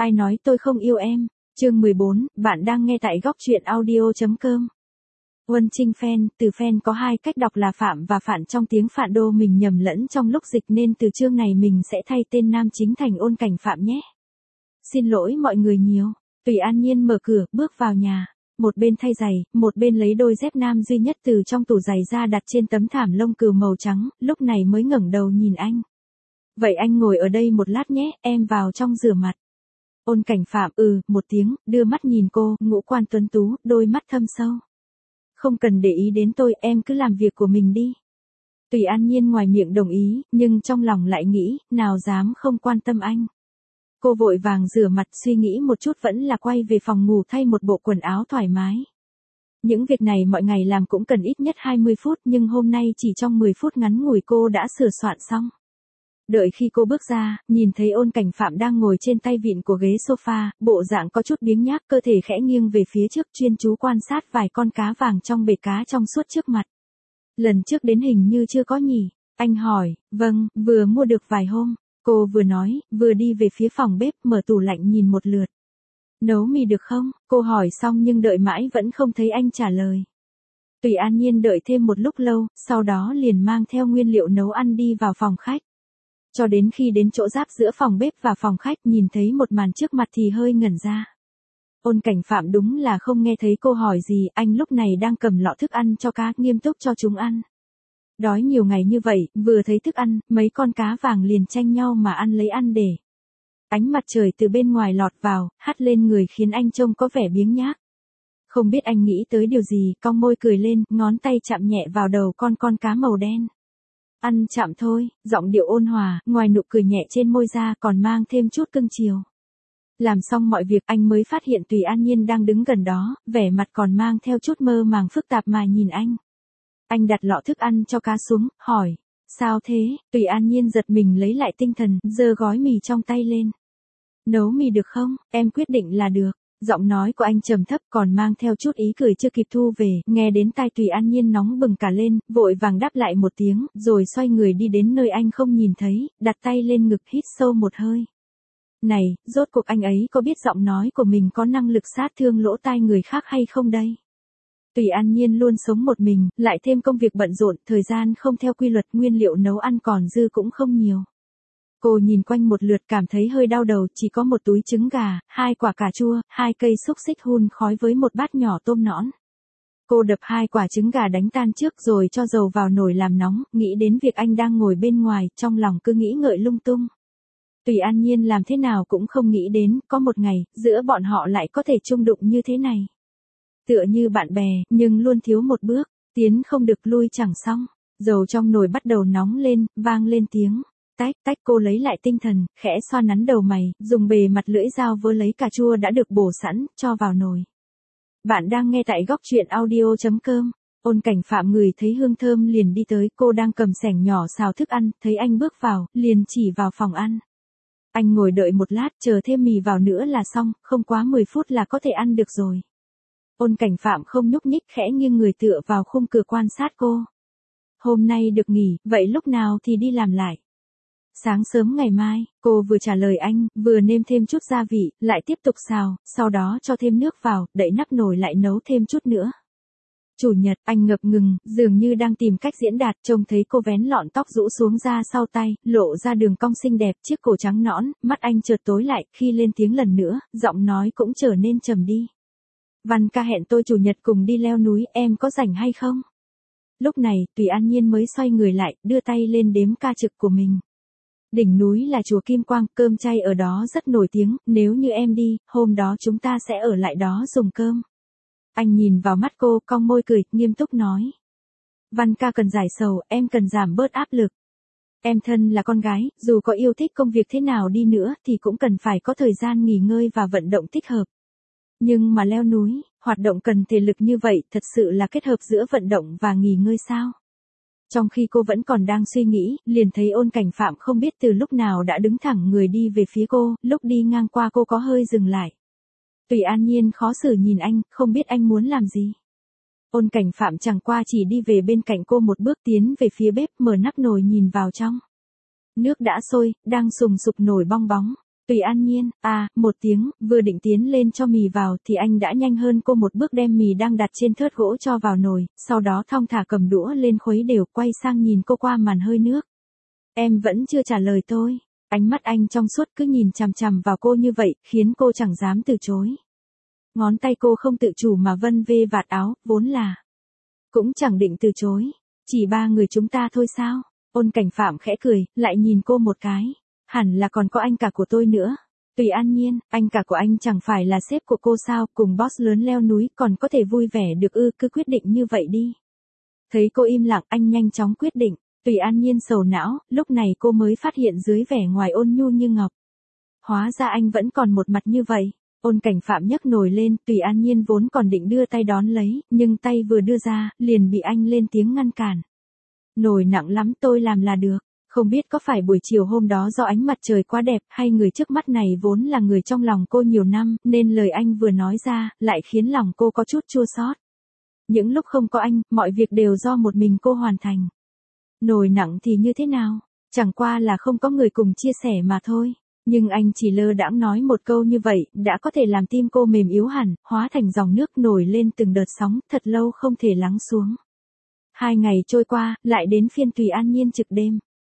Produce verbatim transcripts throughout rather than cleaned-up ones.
Ai nói tôi không yêu em? Chương mười bốn, bạn đang nghe tại góc truyện audio.com. Huân Trinh Fan, từ fan có hai cách đọc là Phạm và Phạn, trong tiếng Phạn Đô mình nhầm lẫn trong lúc dịch nên từ chương này mình sẽ thay tên nam chính thành Ôn Cảnh Phạm nhé. Xin lỗi mọi người nhiều. Tùy An Nhiên mở cửa, bước vào nhà. Một bên thay giày, một bên lấy đôi dép nam duy nhất từ trong tủ giày ra đặt trên tấm thảm lông cừu màu trắng, lúc này mới ngẩng đầu nhìn anh. Vậy anh ngồi ở đây một lát nhé, em vào trong rửa mặt. Ôn Cảnh Phạm ừ, một tiếng, đưa mắt nhìn cô, ngũ quan tuấn tú, đôi mắt thâm sâu. Không cần để ý đến tôi, em cứ làm việc của mình đi. Tùy An Nhiên ngoài miệng đồng ý, nhưng trong lòng lại nghĩ, nào dám không quan tâm anh. Cô vội vàng rửa mặt, suy nghĩ một chút vẫn là quay về phòng ngủ thay một bộ quần áo thoải mái. Những việc này mọi ngày làm cũng cần ít nhất hai mươi phút, nhưng hôm nay chỉ trong mười phút ngắn ngủi cô đã sửa soạn xong. Đợi khi cô bước ra, nhìn thấy Ôn Cảnh Phạm đang ngồi trên tay vịn của ghế sofa, bộ dạng có chút biếng nhác, cơ thể khẽ nghiêng về phía trước chuyên chú quan sát vài con cá vàng trong bể cá trong suốt trước mặt. Lần trước đến hình như chưa có nhỉ? Anh hỏi, vâng, vừa mua được vài hôm. Cô vừa nói, vừa đi về phía phòng bếp, mở tủ lạnh nhìn một lượt. Nấu mì được không? Cô hỏi xong nhưng đợi mãi vẫn không thấy anh trả lời. Tùy An Nhiên đợi thêm một lúc lâu, sau đó liền mang theo nguyên liệu nấu ăn đi vào phòng khách. Cho đến khi đến chỗ giáp giữa phòng bếp và phòng khách, nhìn thấy một màn trước mặt thì hơi ngẩn ra. Ôn Cảnh Phạm đúng là không nghe thấy cô hỏi gì, anh lúc này đang cầm lọ thức ăn cho cá, nghiêm túc cho chúng ăn. Đói nhiều ngày như vậy, vừa thấy thức ăn, mấy con cá vàng liền tranh nhau mà ăn lấy ăn để. Ánh mặt trời từ bên ngoài lọt vào, hắt lên người khiến anh trông có vẻ biếng nhác. Không biết anh nghĩ tới điều gì, cong môi cười lên, ngón tay chạm nhẹ vào đầu con con cá màu đen. Ăn chạm thôi, giọng điệu ôn hòa, ngoài nụ cười nhẹ trên môi ra còn mang thêm chút cưng chiều. Làm xong mọi việc anh mới phát hiện Tùy An Nhiên đang đứng gần đó, vẻ mặt còn mang theo chút mơ màng phức tạp mà nhìn anh. Anh đặt lọ thức ăn cho cá xuống, hỏi, sao thế? Tùy An Nhiên giật mình lấy lại tinh thần, giơ gói mì trong tay lên. Nấu mì được không? Em quyết định là được. Giọng nói của anh trầm thấp còn mang theo chút ý cười chưa kịp thu về, nghe đến tai Tùy An Nhiên nóng bừng cả lên, vội vàng đáp lại một tiếng, rồi xoay người đi đến nơi anh không nhìn thấy, đặt tay lên ngực hít sâu một hơi. Này, rốt cuộc anh ấy có biết giọng nói của mình có năng lực sát thương lỗ tai người khác hay không đây? Tùy An Nhiên luôn sống một mình, lại thêm công việc bận rộn, thời gian không theo quy luật, nguyên liệu nấu ăn còn dư cũng không nhiều. Cô nhìn quanh một lượt cảm thấy hơi đau đầu, chỉ có một túi trứng gà, hai quả cà chua, hai cây xúc xích hun khói với một bát nhỏ tôm nõn. Cô đập hai quả trứng gà đánh tan trước rồi cho dầu vào nồi làm nóng, nghĩ đến việc anh đang ngồi bên ngoài, trong lòng cứ nghĩ ngợi lung tung. Tùy An Nhiên làm thế nào cũng không nghĩ đến, có một ngày, giữa bọn họ lại có thể chung đụng như thế này. Tựa như bạn bè, nhưng luôn thiếu một bước, tiến không được lui chẳng xong. Dầu trong nồi bắt đầu nóng lên, vang lên tiếng. Tách, tách, cô lấy lại tinh thần, khẽ xoa nắn đầu mày, dùng bề mặt lưỡi dao vơ lấy cà chua đã được bổ sẵn, cho vào nồi. Bạn đang nghe tại góc truyện audio.com. Ôn Cảnh Phạm ngửi thấy hương thơm liền đi tới, cô đang cầm xẻng nhỏ xào thức ăn, thấy anh bước vào, liền chỉ vào phòng ăn. Anh ngồi đợi một lát, chờ thêm mì vào nữa là xong, không quá mười phút là có thể ăn được rồi. Ôn Cảnh Phạm không nhúc nhích, khẽ nghiêng người tựa vào khung cửa quan sát cô. Hôm nay được nghỉ, vậy lúc nào thì đi làm lại? Sáng sớm ngày mai, cô vừa trả lời anh, vừa nêm thêm chút gia vị, lại tiếp tục xào, sau đó cho thêm nước vào, đậy nắp nồi lại nấu thêm chút nữa. Chủ nhật, anh ngập ngừng, dường như đang tìm cách diễn đạt, trông thấy cô vén lọn tóc rũ xuống ra sau tay, lộ ra đường cong xinh đẹp, chiếc cổ trắng nõn, mắt anh chợt tối lại, khi lên tiếng lần nữa, giọng nói cũng trở nên trầm đi. Văn ca hẹn tôi chủ nhật cùng đi leo núi, em có rảnh hay không? Lúc này, Tùy An Nhiên mới xoay người lại, đưa tay lên đếm ca trực của mình. Đỉnh núi là chùa Kim Quang, cơm chay ở đó rất nổi tiếng, nếu như em đi, hôm đó chúng ta sẽ ở lại đó dùng cơm. Anh nhìn vào mắt cô, cong môi cười, nghiêm túc nói. Văn ca cần giải sầu, em cần giảm bớt áp lực. Em thân là con gái, dù có yêu thích công việc thế nào đi nữa thì cũng cần phải có thời gian nghỉ ngơi và vận động thích hợp. Nhưng mà leo núi, hoạt động cần thể lực như vậy, thật sự là kết hợp giữa vận động và nghỉ ngơi sao? Trong khi cô vẫn còn đang suy nghĩ, liền thấy Ôn Cảnh Phạm không biết từ lúc nào đã đứng thẳng người đi về phía cô, lúc đi ngang qua cô có hơi dừng lại. Tùy An Nhiên khó xử nhìn anh, không biết anh muốn làm gì. Ôn Cảnh Phạm chẳng qua chỉ đi về bên cạnh cô một bước, tiến về phía bếp, mở nắp nồi nhìn vào trong. Nước đã sôi, đang sùng sục nổi bong bóng. Tùy An Nhiên, à, một tiếng, vừa định tiến lên cho mì vào thì anh đã nhanh hơn cô một bước đem mì đang đặt trên thớt gỗ cho vào nồi, sau đó thong thả cầm đũa lên khuấy đều, quay sang nhìn cô qua màn hơi nước. Em vẫn chưa trả lời tôi. Ánh mắt anh trong suốt cứ nhìn chằm chằm vào cô như vậy, khiến cô chẳng dám từ chối. Ngón tay cô không tự chủ mà vân vê vạt áo, vốn là cũng chẳng định từ chối. Chỉ ba người chúng ta thôi sao? Ôn Cảnh Phạm khẽ cười, lại nhìn cô một cái. Hẳn là còn có anh cả của tôi nữa. Tùy An Nhiên, anh cả của anh chẳng phải là sếp của cô sao, cùng boss lớn leo núi còn có thể vui vẻ được ư, cứ quyết định như vậy đi. Thấy cô im lặng, anh nhanh chóng quyết định. Tùy An Nhiên sầu não, lúc này cô mới phát hiện dưới vẻ ngoài ôn nhu như ngọc. Hóa ra anh vẫn còn một mặt như vậy. Ôn Cảnh Phạm nhấc nồi lên, Tùy An Nhiên vốn còn định đưa tay đón lấy, nhưng tay vừa đưa ra, liền bị anh lên tiếng ngăn cản. Nồi nặng lắm, tôi làm là được. Không biết có phải buổi chiều hôm đó do ánh mặt trời quá đẹp hay người trước mắt này vốn là người trong lòng cô nhiều năm, nên lời anh vừa nói ra, lại khiến lòng cô có chút chua xót. Những lúc không có anh, mọi việc đều do một mình cô hoàn thành. Nồi nặng thì như thế nào? Chẳng qua là không có người cùng chia sẻ mà thôi. Nhưng anh chỉ lơ đãng nói một câu như vậy, đã có thể làm tim cô mềm yếu hẳn, hóa thành dòng nước nổi lên từng đợt sóng, thật lâu không thể lắng xuống. Hai ngày trôi qua, lại đến phiên Tùy An Nhiên trực đêm.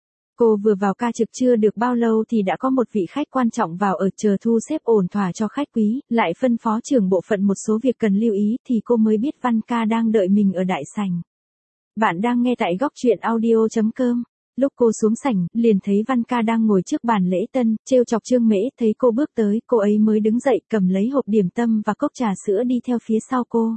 Cô vừa vào ca trực chưa được bao lâu thì đã có một vị khách quan trọng vào ở chờ thu xếp ổn thỏa cho khách quý, lại phân phó trưởng bộ phận một số việc cần lưu ý thì cô mới biết Văn ca đang đợi mình ở đại sảnh. Bạn đang nghe tại góc truyện audio chấm com. Lúc cô xuống sảnh, liền thấy Văn ca đang ngồi trước bàn lễ tân, trêu chọc Trương Mễ, thấy cô bước tới, cô ấy mới đứng dậy cầm lấy hộp điểm tâm và cốc trà sữa đi theo phía sau cô.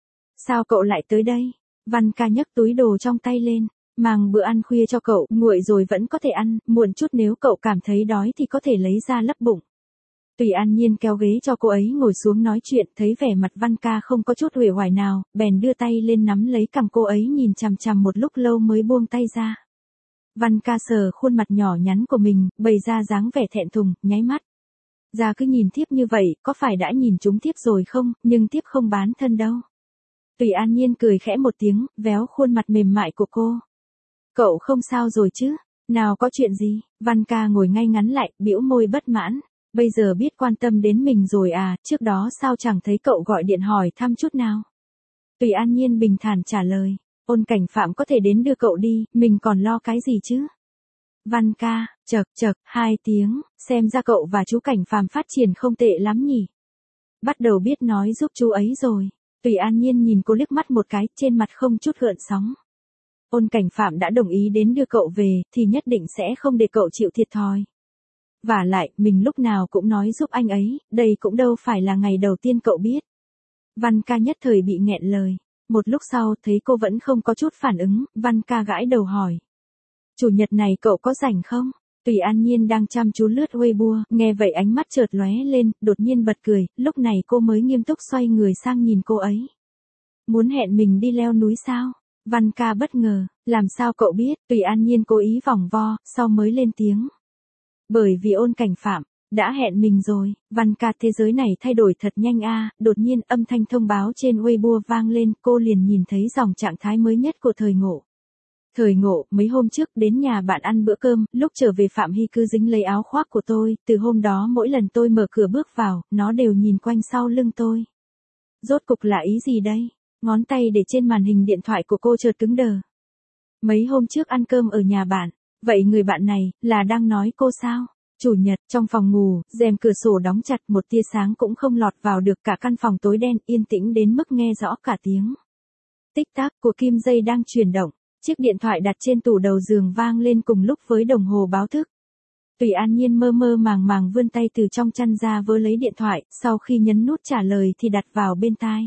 Sao cậu lại tới đây? Văn ca nhấc túi đồ trong tay lên, mang bữa ăn khuya cho cậu, nguội rồi vẫn có thể ăn, muộn chút nếu cậu cảm thấy đói thì có thể lấy ra lấp bụng. Tùy An Nhiên kéo ghế cho cô ấy ngồi xuống nói chuyện, thấy vẻ mặt Văn ca không có chút uể oải nào, bèn đưa tay lên nắm lấy cằm cô ấy nhìn chằm chằm một lúc lâu mới buông tay ra. Văn ca sờ khuôn mặt nhỏ nhắn của mình, bày ra dáng vẻ thẹn thùng, nháy mắt. Ra cứ nhìn thiếp như vậy, có phải đã nhìn chúng thiếp rồi không, nhưng thiếp không bán thân đâu. Tùy An Nhiên cười khẽ một tiếng, véo khuôn mặt mềm mại của cô. Cậu không sao rồi chứ? Nào có chuyện gì? Văn ca ngồi ngay ngắn lại, bĩu môi bất mãn. Bây giờ biết quan tâm đến mình rồi à, trước đó sao chẳng thấy cậu gọi điện hỏi thăm chút nào? Tùy An Nhiên bình thản trả lời. Ôn Cảnh Phạm có thể đến đưa cậu đi, mình còn lo cái gì chứ? Văn ca, chậc chậc, hai tiếng, xem ra cậu và chú Cảnh Phạm phát triển không tệ lắm nhỉ? Bắt đầu biết nói giúp chú ấy rồi. Tùy An Nhiên nhìn cô liếc mắt một cái, trên mặt không chút gợn sóng. Ôn Cảnh Phạm đã đồng ý đến đưa cậu về, thì nhất định sẽ không để cậu chịu thiệt thòi. Vả lại, mình lúc nào cũng nói giúp anh ấy, đây cũng đâu phải là ngày đầu tiên cậu biết. Văn ca nhất thời bị nghẹn lời. Một lúc sau, thấy cô vẫn không có chút phản ứng, Văn ca gãi đầu hỏi. Chủ nhật này cậu có rảnh không? Tùy An Nhiên đang chăm chú lướt Weibo, nghe vậy ánh mắt chợt lóe lên, đột nhiên bật cười, lúc này cô mới nghiêm túc xoay người sang nhìn cô ấy. Muốn hẹn mình đi leo núi sao? Văn ca bất ngờ, làm sao cậu biết? Tùy An Nhiên cố ý vòng vo, sau mới lên tiếng. Bởi vì Ôn Cảnh Phạm đã hẹn mình rồi. Văn ca, thế giới này thay đổi thật nhanh a. Đột nhiên âm thanh thông báo trên Weibo vang lên, cô liền nhìn thấy dòng trạng thái mới nhất của Thời Ngộ. Thời Ngộ, mấy hôm trước đến nhà bạn ăn bữa cơm, lúc trở về Phạm Hy cứ dính lấy áo khoác của tôi, từ hôm đó mỗi lần tôi mở cửa bước vào, nó đều nhìn quanh sau lưng tôi. Rốt cục là ý gì đây? Ngón tay để trên màn hình điện thoại của cô chợt cứng đờ. Mấy hôm trước ăn cơm ở nhà bạn, vậy người bạn này, là đang nói cô sao? Chủ nhật, trong phòng ngủ, rèm cửa sổ đóng chặt, một tia sáng cũng không lọt vào được, cả căn phòng tối đen, yên tĩnh đến mức nghe rõ cả tiếng tích tắc của kim dây đang chuyển động. Chiếc điện thoại đặt trên tủ đầu giường vang lên cùng lúc với đồng hồ báo thức. Tùy An Nhiên mơ mơ màng màng vươn tay từ trong chăn ra vơ lấy điện thoại, sau khi nhấn nút trả lời thì đặt vào bên tai.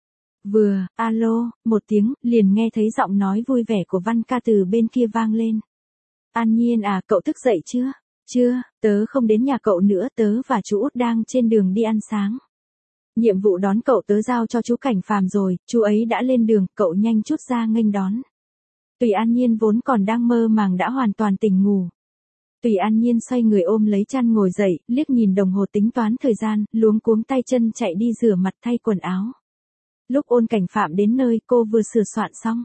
Vừa, alo, một tiếng, liền nghe thấy giọng nói vui vẻ của Văn ca từ bên kia vang lên. An Nhiên à, cậu thức dậy chưa? Chưa, tớ không đến nhà cậu nữa, tớ và chú Út đang trên đường đi ăn sáng. Nhiệm vụ đón cậu tớ giao cho chú Cảnh Phàm rồi, chú ấy đã lên đường, cậu nhanh chút ra nghênh đón. Tùy An Nhiên vốn còn đang mơ màng đã hoàn toàn tỉnh ngủ. Tùy An Nhiên xoay người ôm lấy chăn ngồi dậy, liếc nhìn đồng hồ tính toán thời gian, luống cuống tay chân chạy đi rửa mặt thay quần áo. Lúc Ôn Cảnh Phạm đến nơi, cô vừa sửa soạn xong.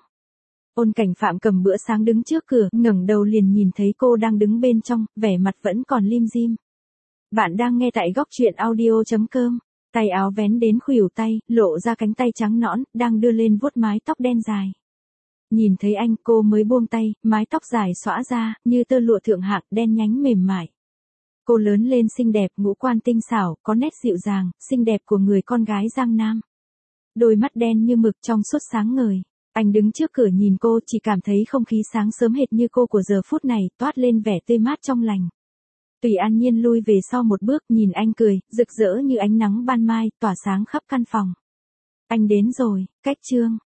Ôn Cảnh Phạm cầm bữa sáng đứng trước cửa, ngẩng đầu liền nhìn thấy cô đang đứng bên trong, vẻ mặt vẫn còn lim dim. Bạn đang nghe tại góc truyện audio chấm com. Tay áo vén đến khuỷu tay, lộ ra cánh tay trắng nõn, đang đưa lên vuốt mái tóc đen dài. Nhìn thấy anh, cô mới buông tay, mái tóc dài xõa ra, như tơ lụa thượng hạng, đen nhánh mềm mại. Cô lớn lên xinh đẹp, ngũ quan tinh xảo, có nét dịu dàng, xinh đẹp của người con gái Giang Nam. Đôi mắt đen như mực trong suốt sáng ngời. Anh đứng trước cửa nhìn cô, chỉ cảm thấy không khí sáng sớm hệt như cô của giờ phút này, toát lên vẻ tươi mát trong lành. Tùy An Nhiên lui về sau một bước, nhìn anh cười, rực rỡ như ánh nắng ban mai, tỏa sáng khắp căn phòng. Anh đến rồi, Cách Trương.